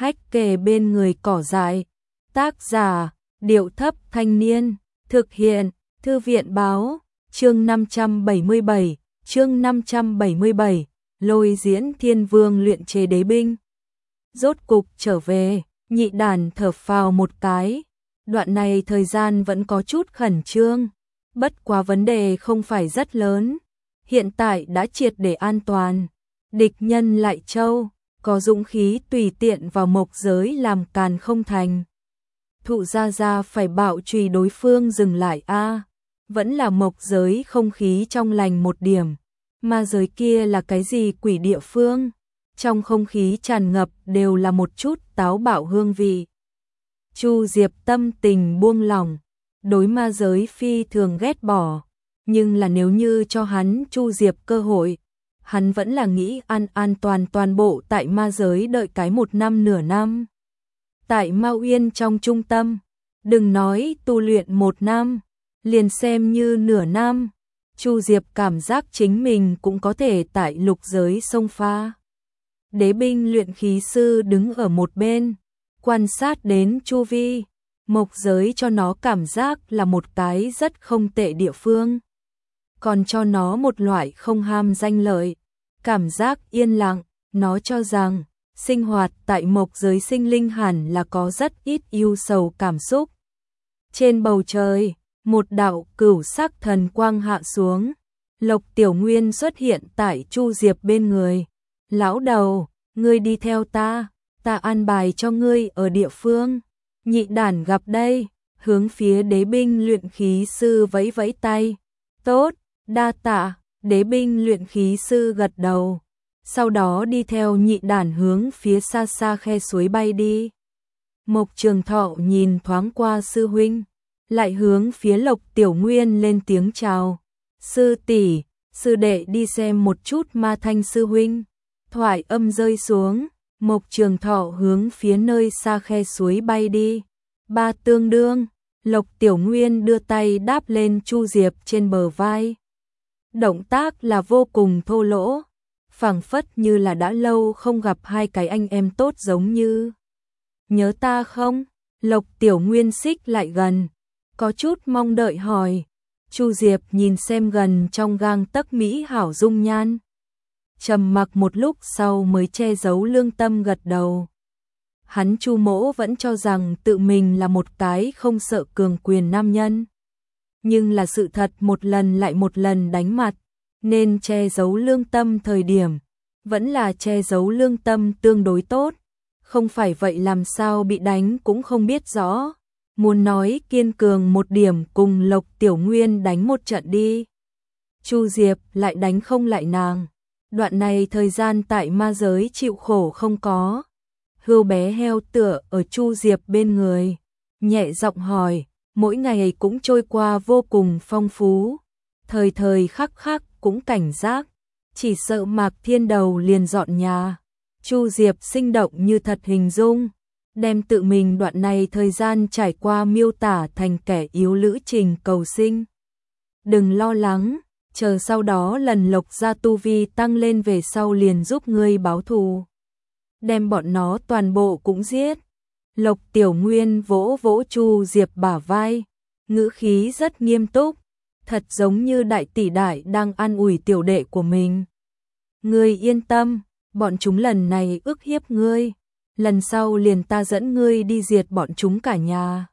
hách kề bên người cỏ dại. Tác giả, Điệu Thấp Thanh Niên. Thực hiện, Thư viện Báo. Chương 577, Lôi Diễn Thiên Vương luyện chế đế binh. Rốt cục trở về, Nhị Đản thở phào một cái. Đoạn này thời gian vẫn có chút khẩn trương, bất quá vấn đề không phải rất lớn. Hiện tại đã triệt để an toàn. Địch nhân lại châu, có dũng khí tùy tiện vào mộc giới làm càn không thành. Thụ gia phải bạo chùy đối phương dừng lại a. Vẫn là mộc giới không khí trong lành một điểm. Ma giới kia là cái gì quỷ địa phương? Trong không khí tràn ngập đều là một chút táo bạo hương vị. Chu Diệp tâm tình buông lỏng, đối ma giới phi thường ghét bỏ, nhưng là nếu như cho hắn Chu Diệp cơ hội, hắn vẫn là nghĩ an toàn bộ tại ma giới đợi cái 1 năm nửa năm. Tại Ma Uyên trong trung tâm, đừng nói tu luyện 1 năm, liền xem như nửa năm, Chu Diệp cảm giác chính mình cũng có thể tại lục giới xông pha. Đế binh luyện khí sư đứng ở một bên, quan sát đến chu vi, mộc giới cho nó cảm giác là một cái rất không tệ địa phương. Còn cho nó một loại không ham danh lợi, cảm giác yên lặng, nó cho rằng sinh hoạt tại mộc giới sinh linh hẳn là có rất ít ưu sầu cảm xúc. Trên bầu trời, một đạo cửu sắc thần quang hạ xuống, Lộc Tiểu Nguyên xuất hiện tại Chu Diệp bên người. Lão đầu, ngươi đi theo ta an bài cho ngươi ở địa phương. Nhị Đản gặp đây, hướng phía đế binh luyện khí sư vẫy vẫy tay. Tốt, đa tạ, đế binh luyện khí sư gật đầu. Sau đó đi theo Nhị Đản hướng phía xa xa khe suối bay đi. Mộc Trường Thọ nhìn thoáng qua sư huynh, lại hướng phía Lộc Tiểu Nguyên lên tiếng chào. Sư tỷ, sư đệ đi xem một chút Ma Thanh sư huynh. Thoại âm rơi xuống, Mộc Trường Thọ hướng phía nơi xa khe suối bay đi. Ba tương đương, Lộc Tiểu Nguyên đưa tay đáp lên Chu Diệp trên bờ vai. Động tác là vô cùng thô lỗ, phảng phất như là đã lâu không gặp hai cái anh em tốt giống như. Nhớ ta không? Lộc Tiểu Nguyên xích lại gần, có chút mong đợi hỏi. Chu Diệp nhìn xem gần trong gang tấc mỹ hảo dung nhan, trầm mặc một lúc sau mới che giấu lương tâm gật đầu. Hắn Chu Mỗ vẫn cho rằng tự mình là một cái không sợ cường quyền nam nhân, nhưng là sự thật một lần lại một lần đánh mặt, nên che giấu lương tâm thời điểm vẫn là che giấu lương tâm tương đối tốt, không phải vậy làm sao bị đánh cũng không biết rõ. Muốn nói kiên cường một điểm cùng Lộc Tiểu Nguyên đánh một trận đi. Chu Diệp lại đánh không lại nàng. Đoạn này thời gian tại ma giới chịu khổ không có. Hươu bé heo tựa ở Chu Diệp bên người, nhẹ giọng hỏi, mỗi ngày cũng trôi qua vô cùng phong phú, thời thời khắc khắc cũng cảnh giác, chỉ sợ Mạc Thiên Đầu liền dọn nhà. Chu Diệp sinh động như thật hình dung, đem tự mình đoạn này thời gian trải qua miêu tả thành kẻ yếu lữ trình cầu sinh. Đừng lo lắng, chờ sau đó lần Lộc gia tu vi tăng lên về sau liền giúp ngươi báo thù. Đem bọn nó toàn bộ cũng giết. Lộc Tiểu Nguyên vỗ vỗ Chu Diệp bả vai, ngữ khí rất nghiêm túc, thật giống như đại tỷ đại đang an ủi tiểu đệ của mình. Ngươi yên tâm, bọn chúng lần này ức hiếp ngươi, lần sau liền ta dẫn ngươi đi diệt bọn chúng cả nhà.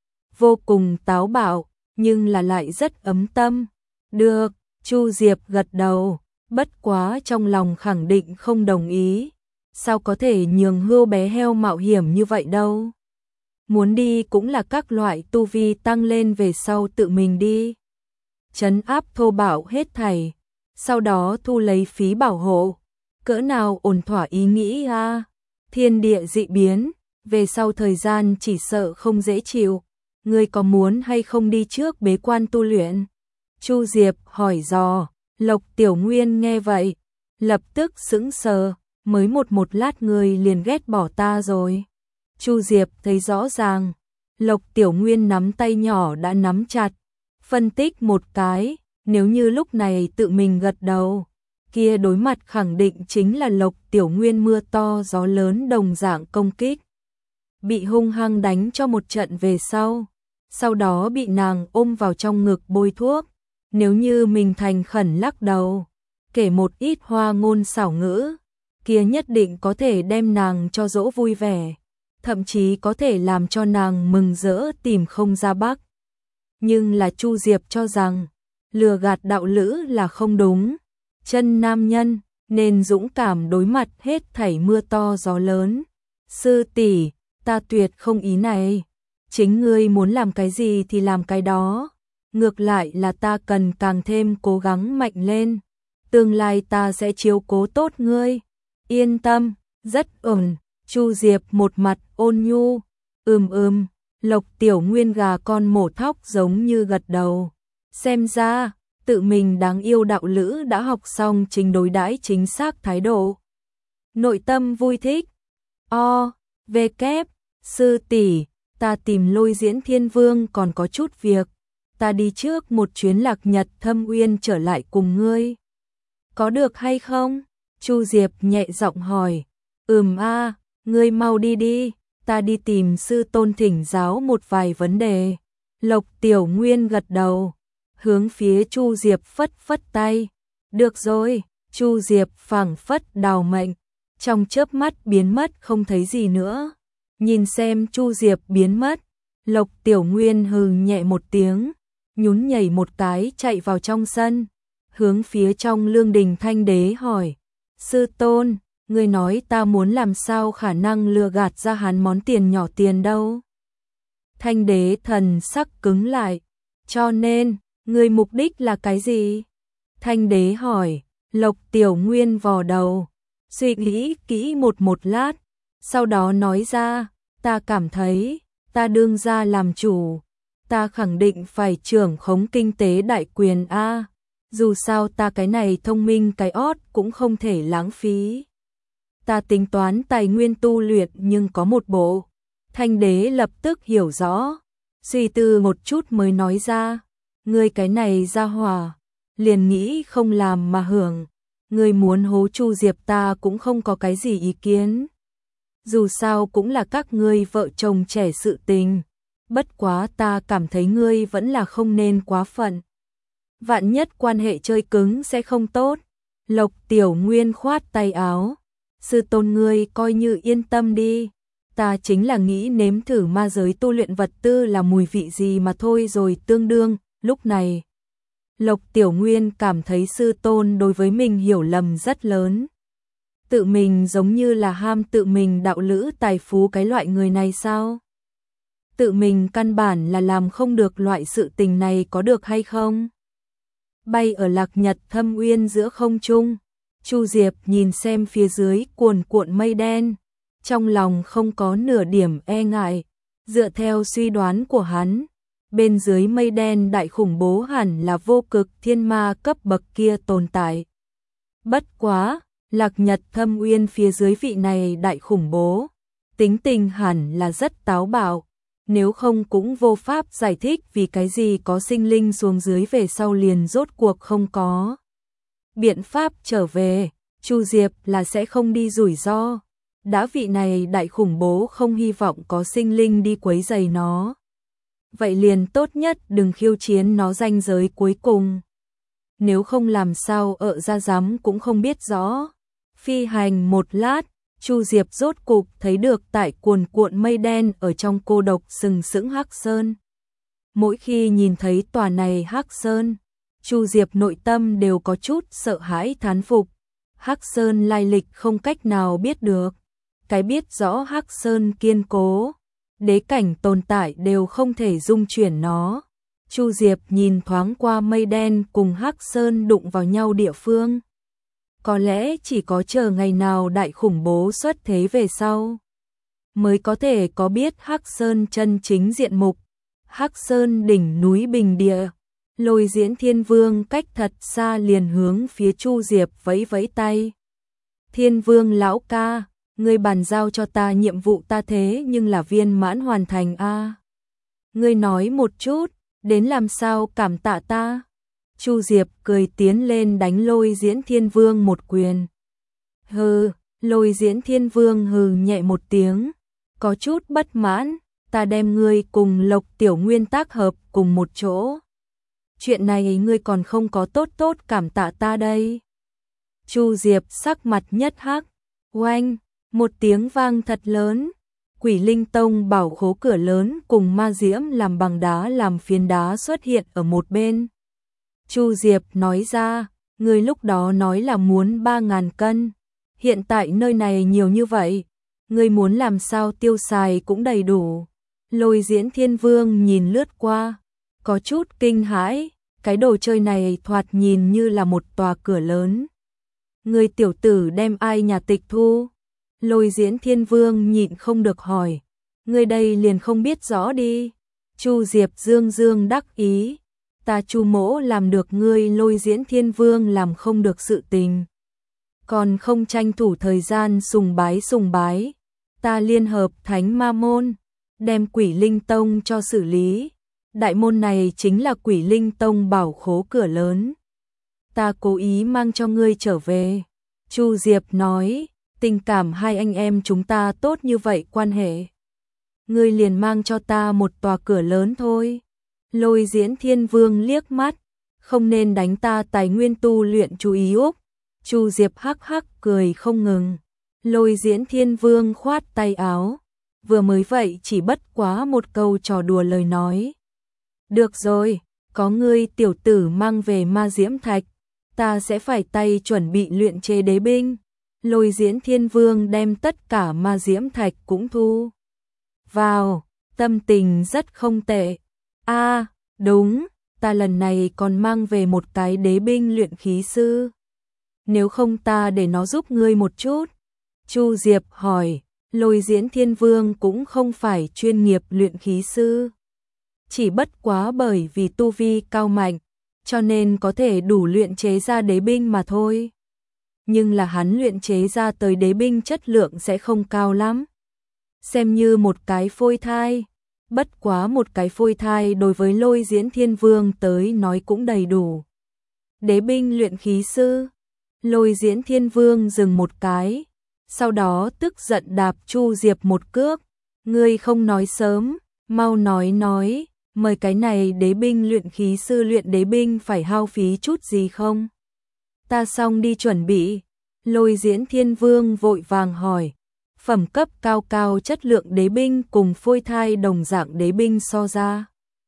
Vô cùng táo bạo, nhưng là lại rất ấm tâm. Được, Chu Diệp gật đầu, bất quá trong lòng khẳng định không đồng ý. Sao có thể nhường hươu bé heo mạo hiểm như vậy đâu? Muốn đi cũng là các loại tu vi tăng lên về sau tự mình đi. Trấn áp thô bạo hết thảy, sau đó thu lấy phí bảo hộ. Cỡ nào ổn thỏa ý nghĩ a? Thiên địa dị biến, về sau thời gian chỉ sợ không dễ chịu. Ngươi có muốn hay không đi trước bế quan tu luyện? Chu Diệp hỏi dò. Lộc Tiểu Nguyên nghe vậy, lập tức sững sờ, mới một lát ngươi liền ghét bỏ ta rồi. Chu Diệp thấy rõ ràng, Lộc Tiểu Nguyên nắm tay nhỏ đã nắm chặt, phân tích một cái, nếu như lúc này tự mình gật đầu, kia đối mặt khẳng định chính là Lộc Tiểu Nguyên mưa to gió lớn đồng dạng công kích. Bị hung hăng đánh cho một trận về sau đó bị nàng ôm vào trong ngực bôi thuốc. Nếu như mình thành khẩn lắc đầu, kể một ít hoa ngôn xảo ngữ, kia nhất định có thể đem nàng cho dỗ vui vẻ, thậm chí có thể làm cho nàng mừng rỡ tìm không ra bắc. Nhưng là Chu Diệp cho rằng, lừa gạt đạo lữ là không đúng, chân nam nhân nên dũng cảm đối mặt hết thảy mưa to gió lớn. Sư tỷ, ta tuyệt không ý này, chính ngươi muốn làm cái gì thì làm cái đó, ngược lại là ta cần càng thêm cố gắng mạnh lên, tương lai ta sẽ chiếu cố tốt ngươi, yên tâm, rất ổn. Chu Diệp một mặt ôn nhu, Lộc Tiểu Nguyên gà con mổ thóc giống như gật đầu, xem ra tự mình đáng yêu đạo lữ đã học xong trình đối đãi chính xác thái độ. Nội tâm vui thích. Sư tỷ, ta tìm Lôi Diễn Thiên Vương còn có chút việc, ta đi trước một chuyến Lạc Nhật Thâm Uyên trở lại cùng ngươi. Có được hay không? Chu Diệp nhẹ giọng hỏi. Ngươi mau đi đi, ta đi tìm sư tôn thỉnh giáo một vài vấn đề. Lộc Tiểu Nguyên gật đầu, hướng phía Chu Diệp phất phất tay. Được rồi. Chu Diệp phảng phất đào mệnh, trong chớp mắt biến mất không thấy gì nữa. Nhìn xem Chu Diệp biến mất, Lộc Tiểu Nguyên hừ nhẹ một tiếng, nhún nhảy một cái chạy vào trong sân, hướng phía trong lương đình Thanh Đế hỏi. Sư tôn, ngươi nói ta muốn làm sao khả năng lừa gạt ra hắn món tiền nhỏ tiền đâu. Thanh Đế thần sắc cứng lại, cho nên, ngươi mục đích là cái gì? Thanh Đế hỏi. Lộc Tiểu Nguyên vò đầu, suy nghĩ kỹ một lát, sau đó nói ra, ta cảm thấy, ta đương gia làm chủ, ta khẳng định phải trưởng khống kinh tế đại quyền a, dù sao ta cái này thông minh cái ót cũng không thể lãng phí. Ta tính toán tài nguyên tu luyện nhưng có một bộ. Thanh Đế lập tức hiểu rõ, suy tư một chút mới nói ra, ngươi cái này ra hỏa, liền nghĩ không làm mà hưởng, ngươi muốn hố Chu Diệp ta cũng không có cái gì ý kiến. Dù sao cũng là các ngươi vợ chồng trẻ sự tình, bất quá ta cảm thấy ngươi vẫn là không nên quá phận. Vạn nhất quan hệ chơi cứng sẽ không tốt. Lộc Tiểu Nguyên khoát tay áo, sư tôn ngươi coi như yên tâm đi, ta chính là nghĩ nếm thử ma giới tu luyện vật tư là mùi vị gì mà thôi rồi tương đương. Lúc này, Lộc Tiểu Nguyên cảm thấy sư tôn đối với mình hiểu lầm rất lớn. Tự mình giống như là ham tự mình đạo lữ tài phú cái loại người này sao? Tự mình căn bản là làm không được loại sự tình này có được hay không? Bay ở Lạc Nhật Thâm Uyên giữa không trung, Chu Diệp nhìn xem phía dưới cuồn cuộn mây đen, trong lòng không có nửa điểm e ngại, dựa theo suy đoán của hắn. Bên dưới mây đen đại khủng bố hẳn là vô cực thiên ma cấp bậc kia tồn tại. Bất quá, Lạc Nhật Thâm Uyên phía dưới vị này đại khủng bố, tính tình hẳn là rất táo bạo, nếu không cũng vô pháp giải thích vì cái gì có sinh linh xuống dưới về sau liền rốt cuộc không có biện pháp trở về. Chu Diệp là sẽ không đi rủi ro, đã vị này đại khủng bố không hy vọng có sinh linh đi quấy rầy nó, vậy liền tốt nhất đừng khiêu chiến nó ranh giới cuối cùng. Nếu không làm sao ra dám cũng không biết rõ. Phi hành một lát, Chu Diệp rốt cục thấy được tại cuồn cuộn mây đen ở trong cô độc sừng sững Hắc Sơn. Mỗi khi nhìn thấy tòa này Hắc Sơn, Chu Diệp nội tâm đều có chút sợ hãi thán phục. Hắc Sơn lai lịch không cách nào biết được, cái biết rõ Hắc Sơn kiên cố, đế cảnh tồn tại đều không thể dung chuyển nó. Chu Diệp nhìn thoáng qua mây đen cùng Hắc Sơn đụng vào nhau địa phương. Có lẽ chỉ có chờ ngày nào đại khủng bố xuất thế về sau, mới có thể có biết Hắc Sơn chân chính diện mục. Hắc Sơn đỉnh núi bình địa, Lôi Diễn Thiên Vương cách thật xa liền hướng phía Chu Diệp vẫy vẫy tay. Thiên Vương lão ca, ngươi bàn giao cho ta nhiệm vụ ta thế nhưng là viên mãn hoàn thành a. Ngươi nói một chút, đến làm sao cảm tạ ta? Chu Diệp cười tiến lên đánh Lôi Diễn Thiên Vương một quyền. Hừ, Lôi Diễn Thiên Vương hừ nhẹ một tiếng, có chút bất mãn, ta đem ngươi cùng Lộc Tiểu Nguyên tác hợp cùng một chỗ. Chuyện này ngươi còn không có tốt tốt cảm tạ ta đây. Chu Diệp sắc mặt nhất hắc, oanh, một tiếng vang thật lớn. Quỷ Linh Tông bảo khố cửa lớn cùng ma diễm làm bằng đá làm phiến đá xuất hiện ở một bên. Chu Diệp nói ra, ngươi lúc đó nói là muốn 3.000 cân, hiện tại nơi này nhiều như vậy, ngươi muốn làm sao tiêu xài cũng đầy đủ. Lôi Diễn Thiên Vương nhìn lướt qua, có chút kinh hãi, cái đồ chơi này thoạt nhìn như là một tòa cửa lớn. Ngươi tiểu tử đem ai nhà tịch thu? Lôi Diễn Thiên Vương nhịn không được hỏi, ngươi đây liền không biết rõ đi. Chu Diệp dương dương đắc ý, ta Chu mỗ làm được ngươi Lôi Diễn Thiên Vương làm không được sự tình. Còn không tranh thủ thời gian sùng bái, ta liên hợp Thánh Ma Môn, đem Quỷ Linh Tông cho xử lý. Đại môn này chính là Quỷ Linh Tông bảo khố cửa lớn. Ta cố ý mang cho ngươi trở về. Chu Diệp nói, tình cảm hai anh em chúng ta tốt như vậy quan hệ. Ngươi liền mang cho ta một tòa cửa lớn thôi. Lôi Diễn Thiên Vương liếc mắt, không nên đánh ta tài nguyên tu luyện chú ý úc. Chu Diệp hắc hắc cười không ngừng. Lôi Diễn Thiên Vương khoát tay áo, vừa mới vậy chỉ bất quá một câu trò đùa lời nói. Được rồi, có ngươi tiểu tử mang về ma diễm thạch, ta sẽ phải tay chuẩn bị luyện chế đế binh. Lôi Diễn Thiên Vương đem tất cả ma diễm thạch cũng thu vào, tâm tình rất không tệ. Đúng, ta lần này còn mang về một cái đế binh luyện khí sư. Nếu không ta để nó giúp ngươi một chút. Chu Diệp hỏi, Lôi Diễn Thiên Vương cũng không phải chuyên nghiệp luyện khí sư. Chỉ bất quá bởi vì tu vi cao mạnh, cho nên có thể đủ luyện chế ra đế binh mà thôi. Nhưng là hắn luyện chế ra tới đế binh chất lượng sẽ không cao lắm. Xem như một cái phôi thai. Bất quá một cái phôi thai đối với Lôi Diễn Thiên Vương tới nói cũng đầy đủ. Đế binh luyện khí sư. Lôi Diễn Thiên Vương dừng một cái, sau đó tức giận đạp Chu Diệp một cước. Ngươi không nói sớm, mau nói, mời cái này đế binh luyện khí sư luyện đế binh phải hao phí chút gì không? Ta xong đi chuẩn bị. Lôi Diễn Thiên Vương vội vàng hỏi, phẩm cấp cao chất lượng đế binh cùng phôi thai đồng dạng đế binh so ra.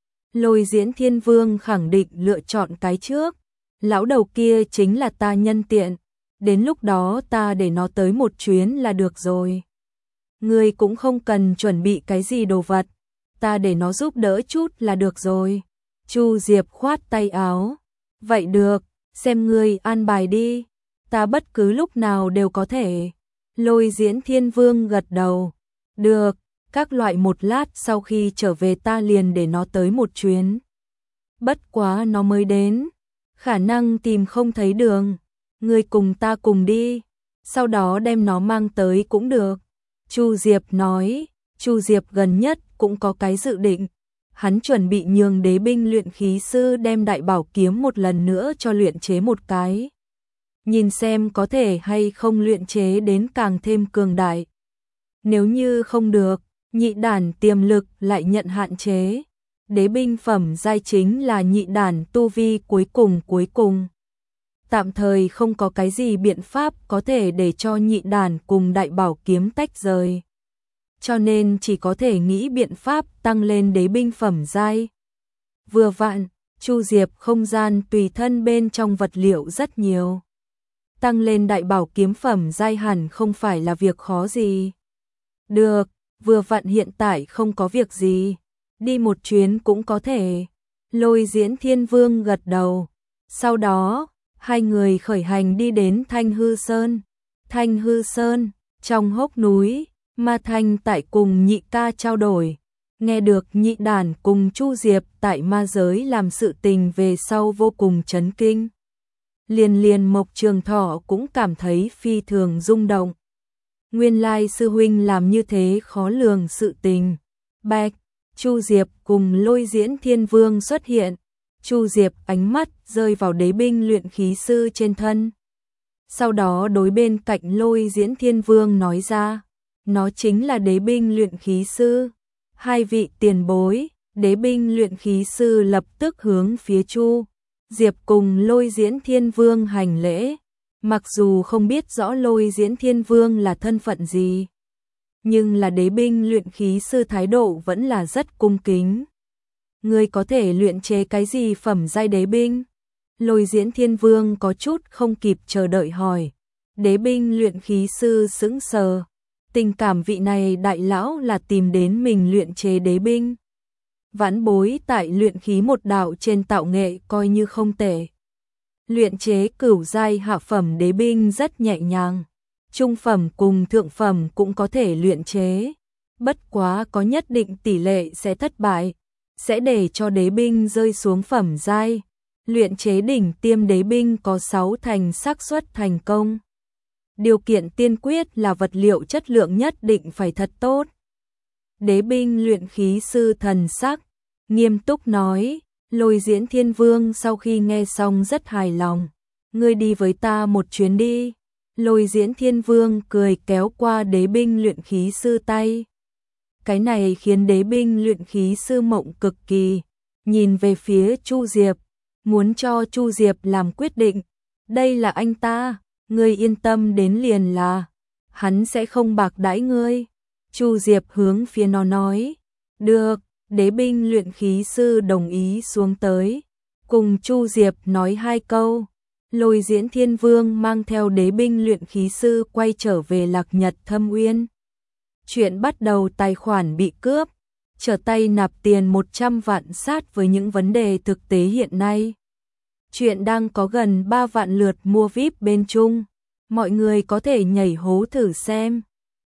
Lôi Diễn Thiên Vương khẳng định lựa chọn cái trước. Lão đầu kia chính là ta nhân tiện, đến lúc đó ta để nó tới một chuyến là được rồi. Ngươi cũng không cần chuẩn bị cái gì đồ vật, ta để nó giúp đỡ chút là được rồi. Chu Diệp khoát tay áo, vậy được, xem ngươi an bài đi, ta bất cứ lúc nào đều có thể. Lôi Diễn Thiên Vương gật đầu, được, các loại một lát sau khi trở về ta liền để nó tới một chuyến. Bất quá nó mới đến, khả năng tìm không thấy đường, ngươi cùng ta cùng đi, sau đó đem nó mang tới cũng được. Chu Diệp nói, Chu Diệp gần nhất cũng có cái dự định, hắn chuẩn bị nhường đế binh luyện khí sư đem đại bảo kiếm một lần nữa cho luyện chế một cái. Nhìn xem có thể hay không luyện chế đến càng thêm cường đại. Nếu như không được, nhị đản tiềm lực lại nhận hạn chế. Đế binh phẩm giai chính là nhị đản tu vi cuối cùng. Tạm thời không có cái gì biện pháp có thể để cho nhị đản cùng đại bảo kiếm tách rời. Cho nên chỉ có thể nghĩ biện pháp tăng lên đế binh phẩm giai. Vừa vặn, Chu Diệp không gian tùy thân bên trong vật liệu rất nhiều. Tăng lên đại bảo kiếm phẩm giai hẳn không phải là việc khó gì. Được, vừa vặn hiện tại không có việc gì, đi một chuyến cũng có thể. Lôi Diễn Thiên Vương gật đầu. Sau đó, hai người khởi hành đi đến Thanh Hư Sơn. Thanh Hư Sơn, trong hốc núi, Ma Thanh tại cùng nhị ca trao đổi. Nghe được nhị đản cùng Chu Diệp tại ma giới làm sự tình về sau vô cùng chấn kinh. Liền Mộc Trường Thọ cũng cảm thấy phi thường rung động. Nguyên lai sư huynh làm như thế khó lường sự tình. Bạch, Chu Diệp cùng Lôi Diễn Thiên Vương xuất hiện. Chu Diệp ánh mắt rơi vào đế binh luyện khí sư trên thân. Sau đó đối bên cạnh Lôi Diễn Thiên Vương nói ra, nó chính là đế binh luyện khí sư. Hai vị tiền bối, đế binh luyện khí sư lập tức hướng phía Chu Diệp cùng Lôi Diễn Thiên Vương hành lễ. Mặc dù không biết rõ Lôi Diễn Thiên Vương là thân phận gì, nhưng là đế binh luyện khí sư thái độ vẫn là rất cung kính. Ngươi có thể luyện chế cái gì phẩm giai đế binh? Lôi Diễn Thiên Vương có chút không kịp chờ đợi hỏi. Đế binh luyện khí sư sững sờ. Tình cảm vị này đại lão là tìm đến mình luyện chế đế binh. Vãn bối tại luyện khí một đạo trên tạo nghệ coi như không tệ. Luyện chế cửu giai hạ phẩm đế binh rất nhẹ nhàng. Trung phẩm cùng thượng phẩm cũng có thể luyện chế. Bất quá có nhất định tỷ lệ sẽ thất bại, sẽ để cho đế binh rơi xuống phẩm giai. Luyện chế đỉnh tiêm đế binh có 6 thành xác suất thành công. Điều kiện tiên quyết là vật liệu chất lượng nhất định phải thật tốt. Đế binh luyện khí sư thần sắc nghiêm túc nói. Lôi Diễn Thiên Vương sau khi nghe xong rất hài lòng. Ngươi đi với ta một chuyến đi. Lôi Diễn Thiên Vương cười kéo qua đế binh luyện khí sư tay. Cái này khiến đế binh luyện khí sư mộng cực kỳ. Nhìn về phía Chu Diệp, muốn cho Chu Diệp làm quyết định. Đây là anh ta, ngươi yên tâm đến liền là. Hắn sẽ không bạc đãi ngươi. Chu Diệp hướng phía nó nói. Được, đế binh luyện khí sư đồng ý xuống tới. Cùng Chu Diệp nói 2 câu. Lôi Diễn Thiên Vương mang theo đế binh luyện khí sư quay trở về Lạc Nhật Thâm Uyên. Chuyện bắt đầu tài khoản bị cướp, trở tay nạp tiền 100 vạn sát với những vấn đề thực tế hiện nay. Chuyện đang có gần 3 vạn lượt mua VIP bên Trung, mọi người có thể nhảy hố thử xem.